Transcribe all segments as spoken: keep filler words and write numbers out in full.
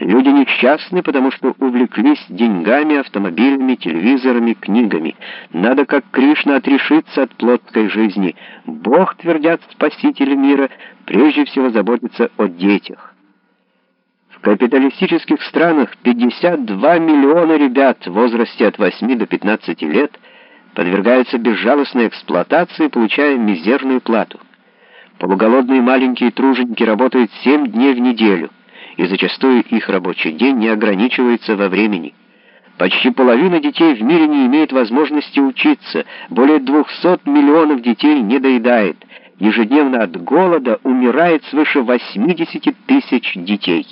Люди несчастны, потому что увлеклись деньгами, автомобилями, телевизорами, книгами. Надо, как Кришна, отрешиться от плотской жизни. Бог, твердят спасители мира, прежде всего заботится о детях. В капиталистических странах пятьдесят два миллиона ребят в возрасте от восьми до пятнадцати лет подвергаются безжалостной эксплуатации, получая мизерную плату. Полуголодные маленькие труженики работают семь дней в неделю, и зачастую их рабочий день не ограничивается во времени. Почти половина детей в мире не имеет возможности учиться, более двухсот миллионов детей недоедает, ежедневно от голода умирает свыше восьмидесяти тысяч детей.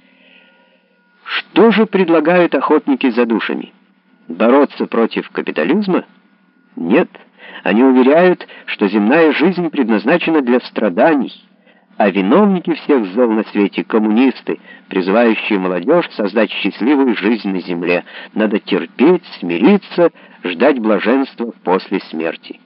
Что же предлагают охотники за душами? Бороться против капитализма? Нет, они уверяют, что земная жизнь предназначена для страданий, а виновники всех зол на свете — коммунисты, призывающие молодежь создать счастливую жизнь на земле. Надо терпеть, смириться, ждать блаженства после смерти.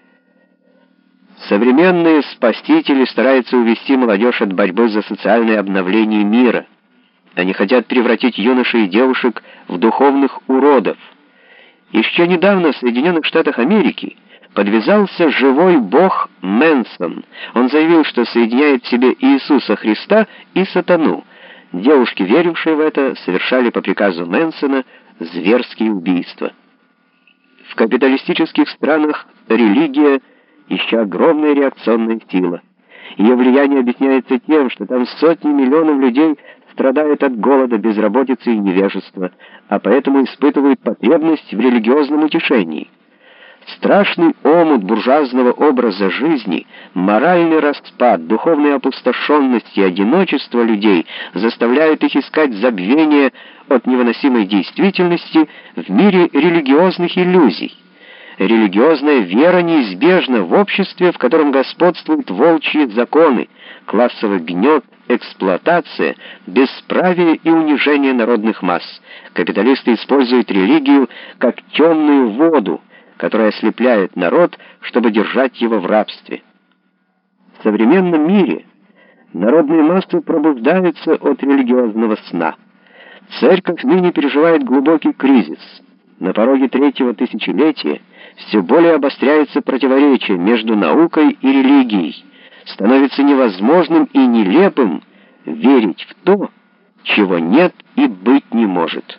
Современные спасители стараются увести молодежь от борьбы за социальное обновление мира. Они хотят превратить юношей и девушек в духовных уродов. Еще недавно в Соединенных Штатах Америки подвязался живой бог Мэнсон. Он заявил, что соединяет в себе Иисуса Христа и сатану. Девушки, верившие в это, совершали по приказу Мэнсона зверские убийства. В капиталистических странах религия еще огромная реакционная сила. Ее влияние объясняется тем, что там сотни миллионов людей страдают от голода, безработицы и невежества, а поэтому испытывают потребность в религиозном утешении. Страшный омут буржуазного образа жизни, моральный распад, духовная опустошенность и одиночество людей заставляют их искать забвение от невыносимой действительности в мире религиозных иллюзий. Религиозная вера неизбежна в обществе, в котором господствуют волчьи законы, классовый гнет, эксплуатация, бесправие и унижение народных масс. Капиталисты используют религию как темную воду, которая ослепляет народ, чтобы держать его в рабстве. В современном мире народные массы пробуждаются от религиозного сна. Церковь ныне переживает глубокий кризис. На пороге третьего тысячелетия все более обостряется противоречие между наукой и религией. Становится невозможным и нелепым верить в то, чего нет и быть не может.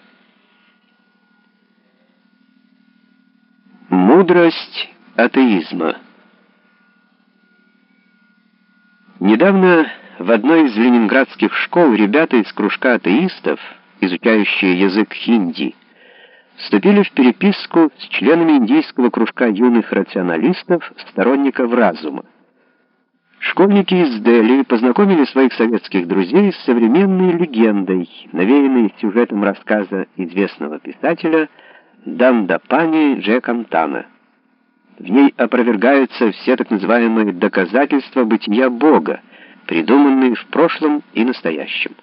Мудрость атеизма. Недавно в одной из ленинградских школ ребята из кружка атеистов, изучающие язык хинди, вступили в переписку с членами индийского кружка юных рационалистов, сторонников разума. Школьники из Дели познакомили своих советских друзей с современной легендой, навеянной сюжетом рассказа известного писателя Дандапани Джекамтана. В ней опровергаются все так называемые доказательства бытия Бога, придуманные в прошлом и настоящем.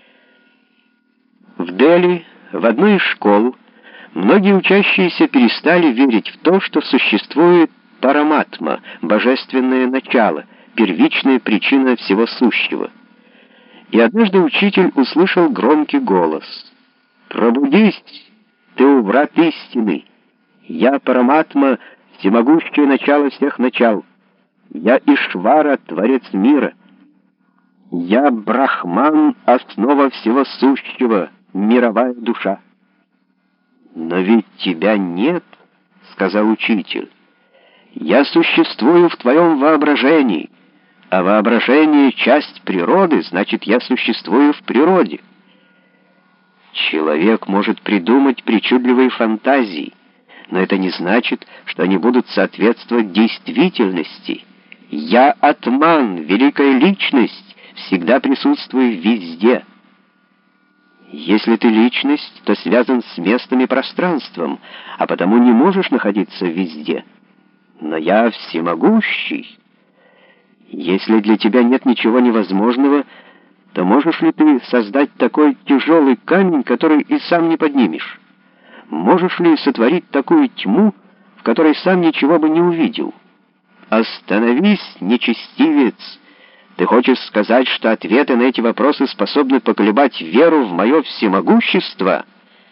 В Дели, в одной из школ, многие учащиеся перестали верить в то, что существует параматма, божественное начало, первичная причина всего сущего. И однажды учитель услышал громкий голос: «Пробудись, ты у врат истины! Я параматма, всемогущее начало всех начал! Я Ишвара, творец мира! Я Брахман, основа всего сущего, мировая душа!» «Но ведь тебя нет», — сказал учитель. «Я существую в твоем воображении, а воображение — часть природы, значит, я существую в природе». Человек может придумать причудливые фантазии, но это не значит, что они будут соответствовать действительности. Я Атман, великая личность, всегда присутствую везде. Если ты личность, то связан с местом и пространством, а потому не можешь находиться везде. Но я всемогущий. Если для тебя нет ничего невозможного, то можешь ли ты создать такой тяжелый камень, который и сам не поднимешь? Можешь ли сотворить такую тьму, в которой сам ничего бы не увидел? Остановись, нечестивец! Ты хочешь сказать, что ответы на эти вопросы способны поколебать веру в мое всемогущество?»